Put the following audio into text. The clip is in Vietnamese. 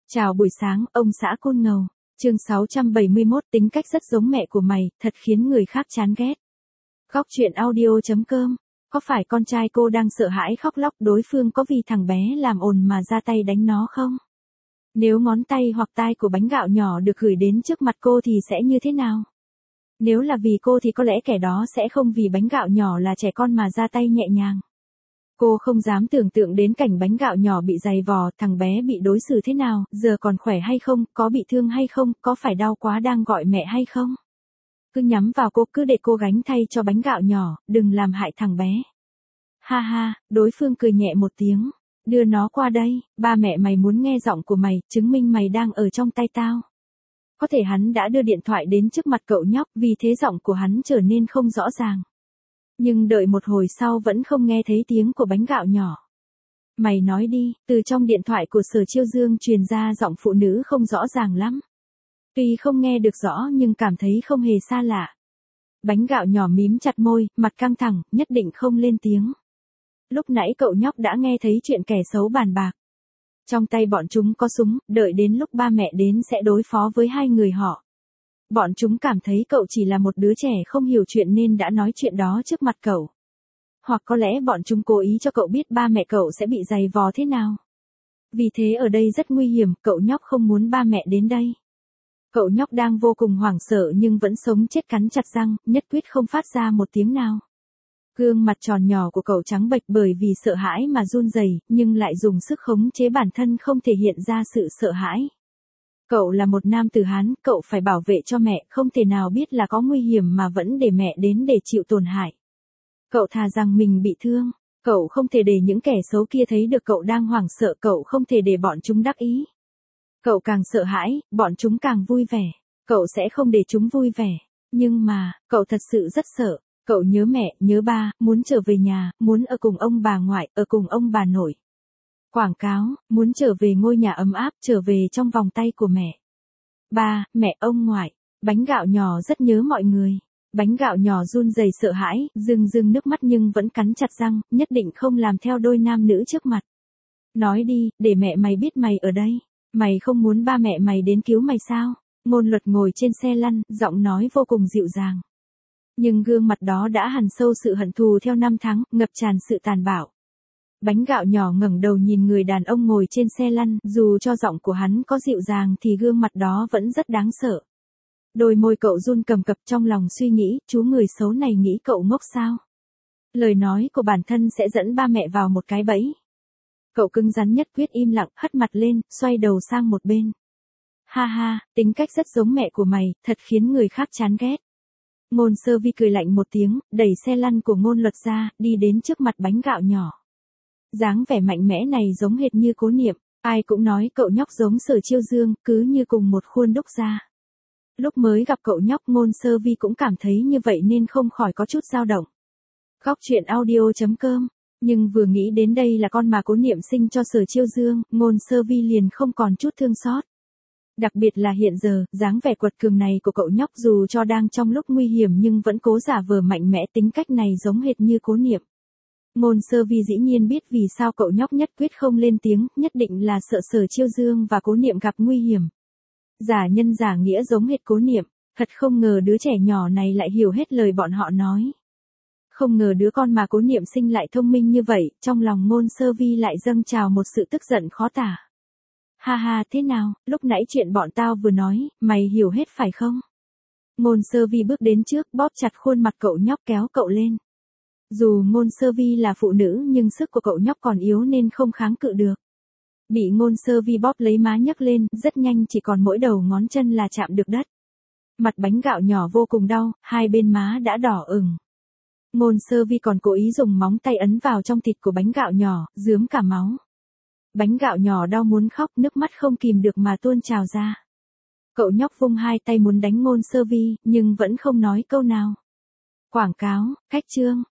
Chào buổi sáng, ông xã Côn Ngầu. Chương 671, tính cách rất giống mẹ của mày, thật khiến người khác chán ghét. Góc truyện audio.com. Có phải con trai cô đang sợ hãi khóc lóc đối phương có vì thằng bé làm ồn mà ra tay đánh nó không? Nếu ngón tay hoặc tai của bánh gạo nhỏ được gửi đến trước mặt cô thì sẽ như thế nào? Nếu là vì cô thì có lẽ kẻ đó sẽ không vì bánh gạo nhỏ là trẻ con mà ra tay nhẹ nhàng. Cô không dám tưởng tượng đến cảnh bánh gạo nhỏ bị giày vò, thằng bé bị đối xử thế nào, giờ còn khỏe hay không, có bị thương hay không, có phải đau quá đang gọi mẹ hay không. Cứ nhắm vào cô, cứ để cô gánh thay cho bánh gạo nhỏ, đừng làm hại thằng bé. Ha ha, đối phương cười nhẹ một tiếng. Đưa nó qua đây, ba mẹ mày muốn nghe giọng của mày, chứng minh mày đang ở trong tay tao. Có thể hắn đã đưa điện thoại đến trước mặt cậu nhóc, vì thế giọng của hắn trở nên không rõ ràng. Nhưng đợi một hồi sau vẫn không nghe thấy tiếng của bánh gạo nhỏ. Mày nói đi, từ trong điện thoại của Sở Chiêu Dương truyền ra giọng phụ nữ không rõ ràng lắm. Tuy không nghe được rõ nhưng cảm thấy không hề xa lạ. Bánh gạo nhỏ mím chặt môi, mặt căng thẳng, nhất định không lên tiếng. Lúc nãy cậu nhóc đã nghe thấy chuyện kẻ xấu bàn bạc. Trong tay bọn chúng có súng, đợi đến lúc ba mẹ đến sẽ đối phó với hai người họ. Bọn chúng cảm thấy cậu chỉ là một đứa trẻ không hiểu chuyện nên đã nói chuyện đó trước mặt cậu. Hoặc có lẽ bọn chúng cố ý cho cậu biết ba mẹ cậu sẽ bị giày vò thế nào. Vì thế ở đây rất nguy hiểm, cậu nhóc không muốn ba mẹ đến đây. Cậu nhóc đang vô cùng hoảng sợ nhưng vẫn sống chết cắn chặt răng, nhất quyết không phát ra một tiếng nào. Gương mặt tròn nhỏ của cậu trắng bệch bởi vì sợ hãi mà run rẩy, nhưng lại dùng sức khống chế bản thân không thể hiện ra sự sợ hãi. Cậu là một nam tử Hán, cậu phải bảo vệ cho mẹ, không thể nào biết là có nguy hiểm mà vẫn để mẹ đến để chịu tổn hại. Cậu thà rằng mình bị thương, cậu không thể để những kẻ xấu kia thấy được cậu đang hoảng sợ, cậu không thể để bọn chúng đắc ý. Cậu càng sợ hãi, bọn chúng càng vui vẻ, cậu sẽ không để chúng vui vẻ. Nhưng mà, cậu thật sự rất sợ, cậu nhớ mẹ, nhớ ba, muốn trở về nhà, muốn ở cùng ông bà ngoại, ở cùng ông bà nội. Quảng cáo, muốn trở về ngôi nhà ấm áp, trở về trong vòng tay của mẹ. Ba, mẹ, ông ngoại. Bánh gạo nhỏ rất nhớ mọi người. Bánh gạo nhỏ run rẩy sợ hãi, rưng nước mắt nhưng vẫn cắn chặt răng, nhất định không làm theo đôi nam nữ trước mặt. Nói đi, để mẹ mày biết mày ở đây. Mày không muốn ba mẹ mày đến cứu mày sao? Ngôn Luật ngồi trên xe lăn, giọng nói vô cùng dịu dàng. Nhưng gương mặt đó đã hằn sâu sự hận thù theo năm tháng, ngập tràn sự tàn bạo. Bánh gạo nhỏ ngẩng đầu nhìn người đàn ông ngồi trên xe lăn, dù cho giọng của hắn có dịu dàng thì gương mặt đó vẫn rất đáng sợ. Đôi môi cậu run cầm cập, trong lòng suy nghĩ, chú người xấu này nghĩ cậu ngốc sao? Lời nói của bản thân sẽ dẫn ba mẹ vào một cái bẫy. Cậu cứng rắn nhất quyết im lặng, hất mặt lên, xoay đầu sang một bên. Ha ha, tính cách rất giống mẹ của mày, thật khiến người khác chán ghét. Ngôn Sơ Vi cười lạnh một tiếng, đẩy xe lăn của Ngôn Luật ra, đi đến trước mặt bánh gạo nhỏ. Dáng vẻ mạnh mẽ này giống hệt như Cố Niệm, ai cũng nói cậu nhóc giống Sở Chiêu Dương, cứ như cùng một khuôn đúc ra. Lúc mới gặp cậu nhóc Ngôn Sơ Vi cũng cảm thấy như vậy nên không khỏi có chút dao động. Góc truyện audio.com. Nhưng vừa nghĩ đến đây là con mà Cố Niệm sinh cho Sở Chiêu Dương, Ngôn Sơ Vi liền không còn chút thương xót. Đặc biệt là hiện giờ, dáng vẻ quật cường này của cậu nhóc dù cho đang trong lúc nguy hiểm nhưng vẫn cố giả vờ mạnh mẽ, tính cách này giống hệt như Cố Niệm. Ngôn Sơ Vi dĩ nhiên biết vì sao cậu nhóc nhất quyết không lên tiếng, nhất định là sợ Sở Chiêu Dương và Cố Niệm gặp nguy hiểm. Giả nhân giả nghĩa giống hệt Cố Niệm, thật không ngờ đứa trẻ nhỏ này lại hiểu hết lời bọn họ nói. Không ngờ đứa con mà Cố Niệm sinh lại thông minh như vậy, trong lòng Ngôn Sơ Vi lại dâng trào một sự tức giận khó tả. Ha ha, thế nào, lúc nãy chuyện bọn tao vừa nói, mày hiểu hết phải không? Ngôn Sơ Vi bước đến trước, bóp chặt khuôn mặt cậu nhóc kéo cậu lên. Dù Ngôn Sơ Vi là phụ nữ nhưng sức của cậu nhóc còn yếu nên không kháng cự được. Bị Ngôn Sơ Vi bóp lấy má nhấc lên, rất nhanh chỉ còn mỗi đầu ngón chân là chạm được đất. Mặt bánh gạo nhỏ vô cùng đau, hai bên má đã đỏ ửng. Ngôn Sơ Vi còn cố ý dùng móng tay ấn vào trong thịt của bánh gạo nhỏ, rướm cả máu. Bánh gạo nhỏ đau muốn khóc, nước mắt không kìm được mà tuôn trào ra. Cậu nhóc vung hai tay muốn đánh Ngôn Sơ Vi, nhưng vẫn không nói câu nào. Quảng cáo, cách chương.